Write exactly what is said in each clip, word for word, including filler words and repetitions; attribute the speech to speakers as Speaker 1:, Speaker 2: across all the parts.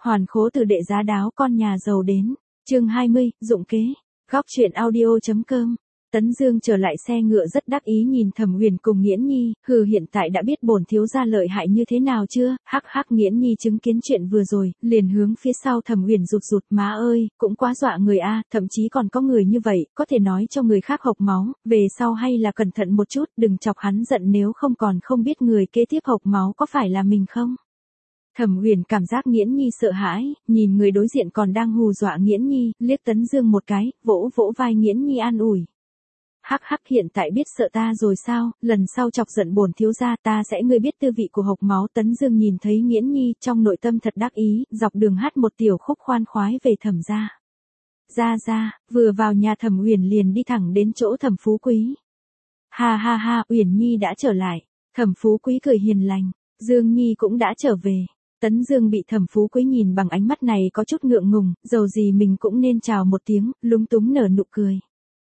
Speaker 1: Hoàn khố từ đệ giá đáo con nhà giàu đến. Chương hai mươi, dụng kế. Góc truyện audio.com. Tấn Dương trở lại xe ngựa rất đắc ý nhìn Thẩm Huyền cùng Nghiễn Nhi, hừ hiện tại đã biết bổn thiếu gia lợi hại như thế nào chưa? Hắc hắc, Nghiễn Nhi chứng kiến chuyện vừa rồi, liền hướng phía sau Thẩm Huyền rụt rụt, má ơi, cũng quá dọa người a, thậm chí còn có người như vậy, có thể nói cho người khác hộc máu, về sau hay là cẩn thận một chút, đừng chọc hắn giận nếu không còn không biết người kế tiếp hộc máu có phải là mình không? Thẩm Huyền cảm giác Nghiễn Nhi sợ hãi, nhìn người đối diện còn đang hù dọa Nghiễn Nhi, liếc Tấn Dương một cái, vỗ vỗ vai Nghiễn Nhi an ủi. Hắc hắc, hiện tại biết sợ ta rồi sao, lần sau chọc giận bổn thiếu gia ta sẽ ngươi biết tư vị của hộc máu. Tấn Dương nhìn thấy Nghiễn Nhi trong nội tâm thật đắc ý, dọc đường hát một tiểu khúc khoan khoái về Thẩm gia. Ra ra, vừa vào nhà Thẩm Huyền liền đi thẳng đến chỗ Thẩm Phú Quý. Ha ha ha, Uyển Nhi đã trở lại. Thẩm Phú Quý cười hiền lành, Dương Nhi cũng đã trở về. Tấn Dương bị Thẩm Phú Quý nhìn bằng ánh mắt này có chút ngượng ngùng, dầu gì mình cũng nên chào một tiếng, lúng túng nở nụ cười.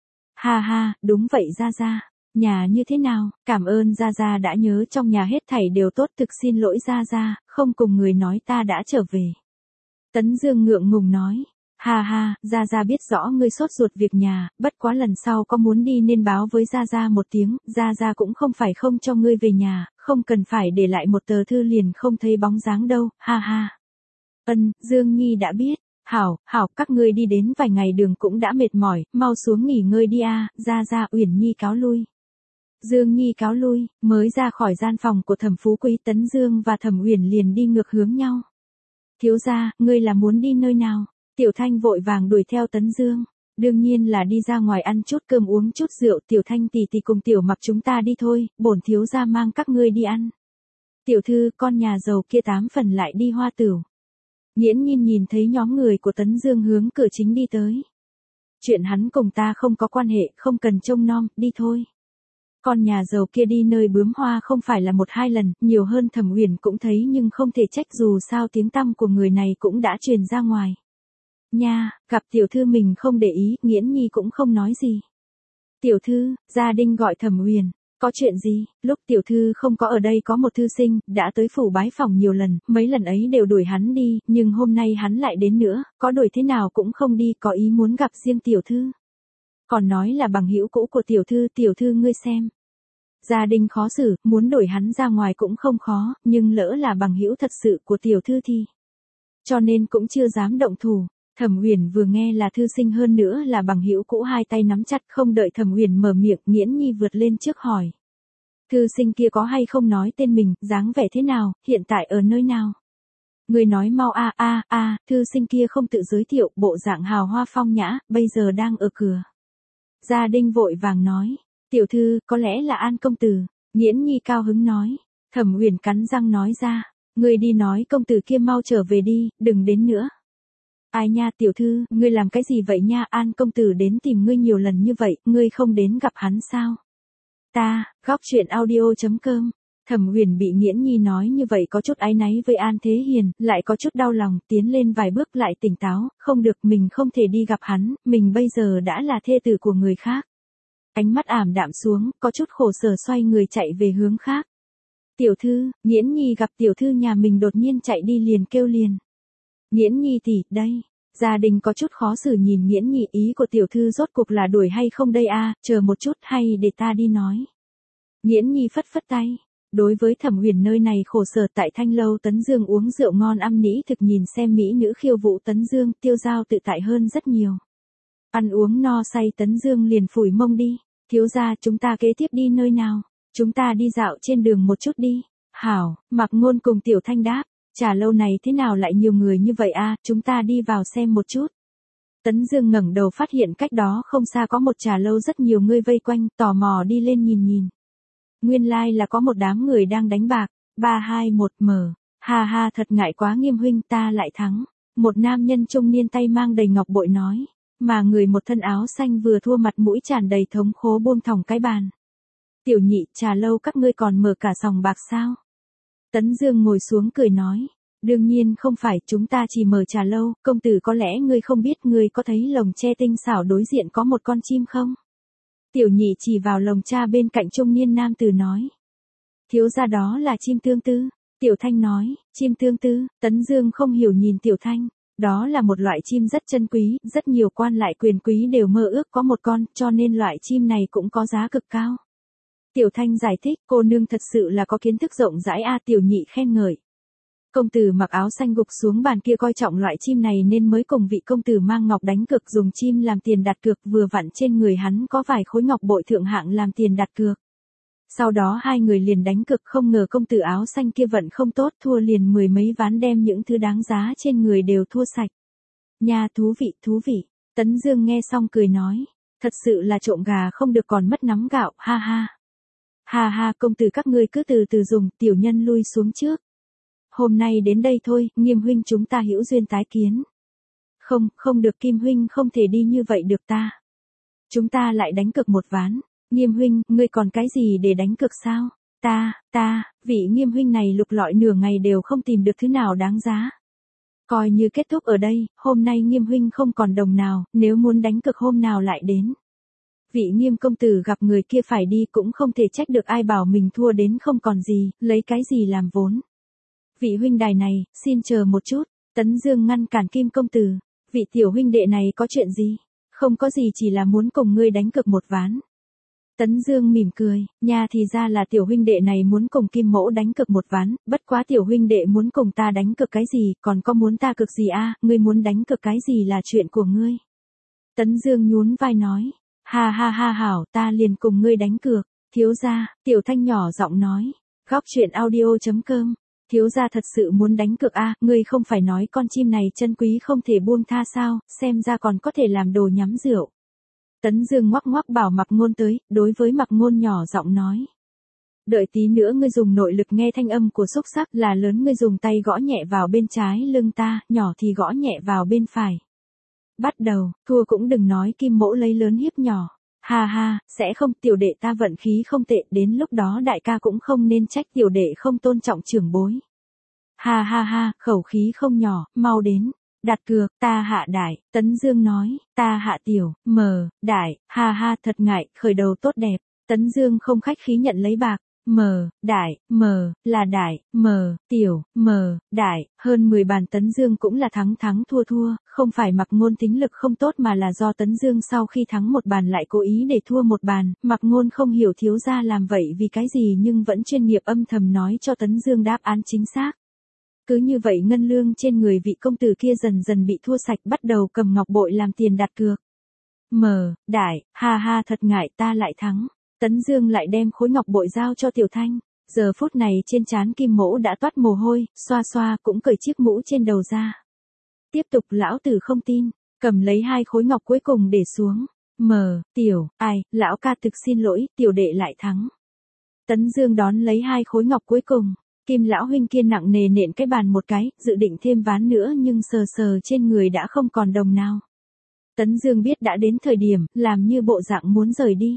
Speaker 1: Ha ha, đúng vậy Gia Gia, nhà như thế nào, cảm ơn Gia Gia đã nhớ, trong nhà hết thảy đều tốt, thực xin lỗi Gia Gia, không cùng người nói ta đã trở về. Tấn Dương ngượng ngùng nói, ha ha, Gia Gia biết rõ ngươi sốt ruột việc nhà, bất quá lần sau có muốn đi nên báo với Gia Gia một tiếng, Gia Gia cũng không phải không cho ngươi về nhà, không cần phải để lại một tờ thư liền không thấy bóng dáng đâu, ha ha. Ân, Dương Nhi đã biết. Hảo, hảo, các ngươi đi đến vài ngày đường cũng đã mệt mỏi, mau xuống nghỉ ngơi đi a, Gia Gia. Uyển Nhi cáo lui. Dương Nhi cáo lui, mới ra khỏi gian phòng của Thẩm Phú Quý, Tấn Dương và Thẩm Uyển liền đi ngược hướng nhau. Thiếu gia, ngươi là muốn đi nơi nào? Tiểu Thanh vội vàng đuổi theo Tấn Dương. Đương nhiên là đi ra ngoài ăn chút cơm uống chút rượu, Tiểu Thanh tỷ tỷ cùng Tiểu Mặc chúng ta đi thôi, bổn thiếu gia mang các ngươi đi ăn. Tiểu thư, con nhà giàu kia tám phần lại đi hoa tửu. Nghiễn Nhiên nhìn thấy nhóm người của Tấn Dương hướng cửa chính đi tới. Chuyện hắn cùng ta không có quan hệ, không cần trông nom, đi thôi. Con nhà giàu kia đi nơi bướm hoa không phải là một hai lần, nhiều hơn Thẩm Huyền cũng thấy nhưng không thể trách, dù sao tiếng tăm của người này cũng đã truyền ra ngoài. Nha, gặp tiểu thư mình không để ý, Nghiễn Nhi cũng không nói gì. Tiểu thư, gia đình gọi Thẩm Huyền. Có chuyện gì? Lúc tiểu thư không có ở đây có một thư sinh, đã tới phủ bái phòng nhiều lần, mấy lần ấy đều đuổi hắn đi, nhưng hôm nay hắn lại đến nữa, có đuổi thế nào cũng không đi, có ý muốn gặp riêng tiểu thư. Còn nói là bằng hữu cũ của tiểu thư, tiểu thư ngươi xem. Gia đình khó xử, muốn đuổi hắn ra ngoài cũng không khó, nhưng lỡ là bằng hữu thật sự của tiểu thư thì. Cho nên cũng chưa dám động thủ. Thẩm Huyền vừa nghe là thư sinh hơn nữa là bằng hữu cũ, hai tay nắm chặt, không đợi Thẩm Huyền mở miệng, Nghiễn Nhi vượt lên trước hỏi. Thư sinh kia có hay không nói tên mình, dáng vẻ thế nào, hiện tại ở nơi nào? Người nói mau a a a, thư sinh kia không tự giới thiệu, bộ dạng hào hoa phong nhã, bây giờ đang ở cửa. Gia đình vội vàng nói, tiểu thư, có lẽ là An công tử. Nghiễn Nhi cao hứng nói. Thẩm Huyền cắn răng nói ra, người đi nói công tử kia mau trở về đi, đừng đến nữa. Ai nha tiểu thư, ngươi làm cái gì vậy nha, An công tử đến tìm ngươi nhiều lần như vậy, ngươi không đến gặp hắn sao? Ta, góc truyện audio.com. Thẩm Huyền bị Nghiễn Nhi nói như vậy có chút áy náy với An Thế Hiền, lại có chút đau lòng, tiến lên vài bước lại tỉnh táo, không được, mình không thể đi gặp hắn, mình bây giờ đã là thê tử của người khác. Ánh mắt ảm đạm xuống, có chút khổ sở xoay người chạy về hướng khác. Tiểu thư, Nghiễn Nhi gặp tiểu thư nhà mình đột nhiên chạy đi liền kêu liền. Nghiễn Nhi tỷ, đây. Gia đình có chút khó xử nhìn Nghiễn Nhi, ý của tiểu thư rốt cuộc là đuổi hay không đây a, chờ một chút hay để ta đi nói. Nghiễn Nhi phất phất tay. Đối với Thẩm Huyền nơi này khổ sở tại Thanh Lâu, Tấn Dương uống rượu ngon âm nĩ thực, nhìn xem mỹ nữ khiêu vũ Tấn Dương, tiêu dao tự tại hơn rất nhiều. Ăn uống no say Tấn Dương liền phủi mông đi. Thiếu gia, chúng ta kế tiếp đi nơi nào? Chúng ta đi dạo trên đường một chút đi. Hảo, Mặc Ngôn cùng Tiểu Thanh đáp. Trà lâu này thế nào lại nhiều người như vậy a, chúng ta đi vào xem một chút. Tấn Dương ngẩng đầu phát hiện cách đó không xa có một trà lâu rất nhiều người vây quanh, tò mò đi lên nhìn nhìn. Nguyên lai like là có một đám người đang đánh bạc, ba hai một mở, ha ha thật ngại quá Nghiêm huynh, ta lại thắng. Một nam nhân trung niên tay mang đầy ngọc bội nói, mà người một thân áo xanh vừa thua mặt mũi tràn đầy thống khổ buông thòng cái bàn. Tiểu nhị, trà lâu các ngươi còn mở cả sòng bạc sao? Tấn Dương ngồi xuống cười nói, đương nhiên không phải, chúng ta chỉ mở trà lâu, công tử có lẽ ngươi không biết, ngươi có thấy lồng tre tinh xảo đối diện có một con chim không? Tiểu nhị chỉ vào lồng tre bên cạnh trung niên nam tử nói. Thiếu gia đó là chim tương tư. Tiểu Thanh nói, chim tương tư, Tấn Dương không hiểu nhìn Tiểu Thanh. Đó là một loại chim rất chân quý, rất nhiều quan lại quyền quý đều mơ ước có một con, cho nên loại chim này cũng có giá cực cao. Tiểu Thanh giải thích, cô nương thật sự là có kiến thức rộng rãi a. Tiểu Nhị khen ngợi. Công tử mặc áo xanh gục xuống bàn kia coi trọng loại chim này nên mới cùng vị công tử mang ngọc đánh cược dùng chim làm tiền đặt cược, vừa vặn trên người hắn có vài khối ngọc bội thượng hạng làm tiền đặt cược. Sau đó hai người liền đánh cược, không ngờ công tử áo xanh kia vận không tốt, thua liền mười mấy ván, đem những thứ đáng giá trên người đều thua sạch. Nha, thú vị, thú vị. Tấn Dương nghe xong cười nói, thật sự là trộm gà không được còn mất nắm gạo, ha ha. Ha ha, công tử các ngươi cứ từ từ dùng, tiểu nhân lui xuống trước. Hôm nay đến đây thôi, Nghiêm huynh chúng ta hữu duyên tái kiến. Không, không được, Kim huynh không thể đi như vậy được ta. Chúng ta lại đánh cược một ván. Nghiêm huynh, ngươi còn cái gì để đánh cược sao? Ta, ta, vị Nghiêm huynh này lục lọi nửa ngày đều không tìm được thứ nào đáng giá. Coi như kết thúc ở đây, hôm nay Nghiêm huynh không còn đồng nào, nếu muốn đánh cược hôm nào lại đến. Vị Nghiêm công tử gặp người kia phải đi, cũng không thể trách được ai bảo mình thua đến không còn gì, lấy cái gì làm vốn. Vị huynh đài này, xin chờ một chút. Tấn Dương ngăn cản Kim công tử. Vị tiểu huynh đệ này có chuyện gì? Không có gì, chỉ là muốn cùng ngươi đánh cược một ván. Tấn Dương mỉm cười, nha, thì ra là tiểu huynh đệ này muốn cùng Kim mỗ đánh cược một ván, bất quá tiểu huynh đệ muốn cùng ta đánh cược cái gì, còn có muốn ta cược gì a? Ngươi muốn đánh cược cái gì là chuyện của ngươi. Tấn Dương nhún vai nói, ha ha ha hảo, ta liền cùng ngươi đánh cược. Thiếu gia, Tiểu Thanh nhỏ giọng nói, góc truyện audio chấm com. Thiếu gia thật sự muốn đánh cược a? Ngươi không phải nói con chim này chân quý không thể buông tha sao, xem ra còn có thể làm đồ nhắm rượu. Tấn Dương ngoắc ngoắc bảo Mặc Ngôn tới, đối với Mặc Ngôn nhỏ giọng nói. Đợi tí nữa ngươi dùng nội lực nghe thanh âm của xúc sắc, là lớn ngươi dùng tay gõ nhẹ vào bên trái lưng ta, nhỏ thì gõ nhẹ vào bên phải. Bắt đầu, thua cũng đừng nói Kim mỗ lấy lớn hiếp nhỏ. Ha ha, sẽ không, tiểu đệ ta vận khí không tệ, đến lúc đó đại ca cũng không nên trách tiểu đệ không tôn trọng trưởng bối. Ha ha ha, khẩu khí không nhỏ, mau đến. Đặt cược, ta hạ đại, Tấn Dương nói, ta hạ tiểu, mờ, đại, ha ha, thật ngại, khởi đầu tốt đẹp. Tấn Dương không khách khí nhận lấy bạc. Mờ, đại, mờ, là đại, mờ, tiểu, mờ, đại, hơn mười bàn Tấn Dương cũng là thắng thắng thua thua, không phải Mặc Ngôn tính lực không tốt mà là do Tấn Dương sau khi thắng một bàn lại cố ý để thua một bàn, Mặc Ngôn không hiểu thiếu gia làm vậy vì cái gì nhưng vẫn chuyên nghiệp âm thầm nói cho Tấn Dương đáp án chính xác. Cứ như vậy ngân lương trên người vị công tử kia dần dần bị thua sạch, bắt đầu cầm ngọc bội làm tiền đặt cược. Mờ, đại, ha ha, thật ngại, ta lại thắng. Tấn Dương lại đem khối ngọc bội giao cho Tiểu Thanh. Giờ phút này trên trán Kim mỗ đã toát mồ hôi, xoa xoa cũng cởi chiếc mũ trên đầu ra. Tiếp tục, lão tử không tin, cầm lấy hai khối ngọc cuối cùng để xuống. Mờ, tiểu, ai, lão ca thực xin lỗi, tiểu đệ lại thắng. Tấn Dương đón lấy hai khối ngọc cuối cùng. Kim lão huynh kia nặng nề nện cái bàn một cái, dự định thêm ván nữa nhưng sờ sờ trên người đã không còn đồng nào. Tấn Dương biết đã đến thời điểm, làm như bộ dạng muốn rời đi.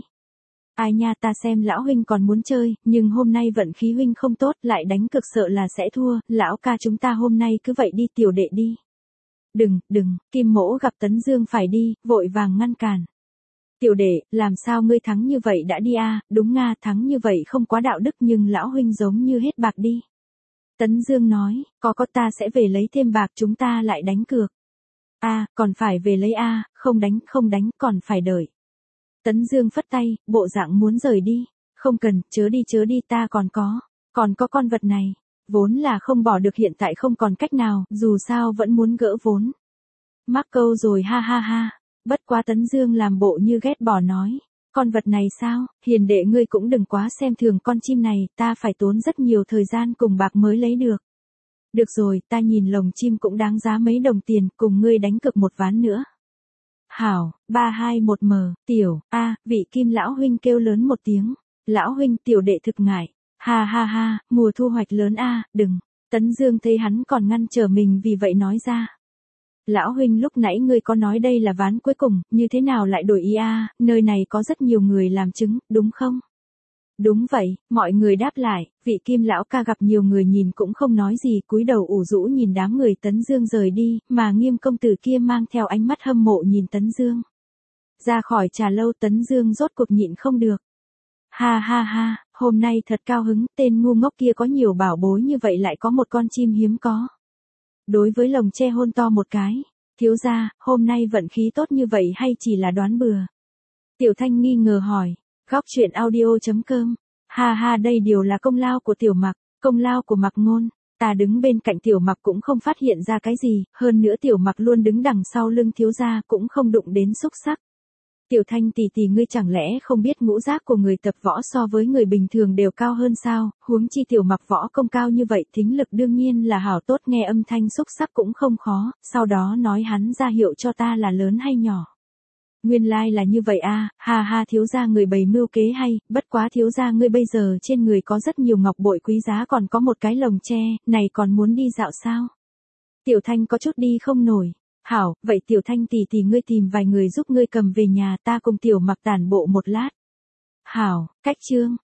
Speaker 1: Ai nha, ta xem lão huynh còn muốn chơi, nhưng hôm nay vận khí huynh không tốt, lại đánh cực sợ là sẽ thua, lão ca chúng ta hôm nay cứ vậy đi, tiểu đệ đi. Đừng, đừng, Kim mỗ gặp Tấn Dương phải đi, vội vàng ngăn cản. Tiểu đệ, làm sao ngươi thắng như vậy đã đi a? Đúng nga, thắng như vậy không quá đạo đức nhưng lão huynh giống như hết bạc đi. Tấn Dương nói, có có ta sẽ về lấy thêm bạc, chúng ta lại đánh cược. A, còn phải về lấy a, không đánh, không đánh, còn phải đợi. Tấn Dương phất tay, bộ dạng muốn rời đi. Không cần, chớ đi chớ đi, ta còn có, còn có con vật này. Vốn là không bỏ được, hiện tại không còn cách nào, dù sao vẫn muốn gỡ vốn. Mắc câu rồi, ha ha ha. Bất quá Tấn Dương làm bộ như ghét bỏ nói. Con vật này sao, hiền đệ ngươi cũng đừng quá xem thường con chim này, ta phải tốn rất nhiều thời gian cùng bạc mới lấy được. Được rồi, ta nhìn lồng chim cũng đáng giá mấy đồng tiền, cùng ngươi đánh cược một ván nữa. Hảo, ba hai một mờ, tiểu, a, vị Kim lão huynh kêu lớn một tiếng. Lão huynh, tiểu đệ thực ngại. Ha ha ha, mùa thu hoạch lớn a, đừng. Tấn Dương thấy hắn còn ngăn trở mình vì vậy nói ra. Lão huynh, lúc nãy ngươi có nói đây là ván cuối cùng, như thế nào lại đổi ý a? Nơi này có rất nhiều người làm chứng, đúng không? Đúng vậy, mọi người đáp lại, vị Kim lão ca gặp nhiều người nhìn cũng không nói gì, cúi đầu ủ rũ nhìn đám người Tấn Dương rời đi, mà Nghiêm công tử kia mang theo ánh mắt hâm mộ nhìn Tấn Dương. Ra khỏi trà lâu Tấn Dương rốt cuộc nhịn không được. Ha ha ha, hôm nay thật cao hứng, tên ngu ngốc kia có nhiều bảo bối như vậy lại có một con chim hiếm có. Đối với lồng tre hôn to một cái, thiếu gia, hôm nay vận khí tốt như vậy hay chỉ là đoán bừa? Tiểu Thanh nghi ngờ hỏi, góc chuyện audio.com, ha ha đây đều là công lao của Tiểu Mặc, công lao của Mặc Ngôn. Ta đứng bên cạnh Tiểu Mặc cũng không phát hiện ra cái gì, hơn nữa Tiểu Mặc luôn đứng đằng sau lưng thiếu gia cũng không đụng đến xúc sắc. Tiểu Thanh tỷ tỷ ngươi chẳng lẽ không biết ngũ giác của người tập võ so với người bình thường đều cao hơn sao, huống chi Tiểu Mặc võ công cao như vậy thính lực đương nhiên là hảo tốt nghe âm thanh xúc sắc cũng không khó, sau đó nói hắn ra hiệu cho ta là lớn hay nhỏ. Nguyên lai like là như vậy a, ha ha thiếu gia người bày mưu kế hay, bất quá thiếu gia ngươi bây giờ trên người có rất nhiều ngọc bội quý giá còn có một cái lồng tre, này còn muốn đi dạo sao? Tiểu Thanh có chút đi không nổi. Hảo, vậy Tiểu Thanh tỷ tỷ ngươi tìm vài người giúp ngươi cầm về nhà ta cùng Tiểu Mặc tản bộ một lát. Hảo, cách chương.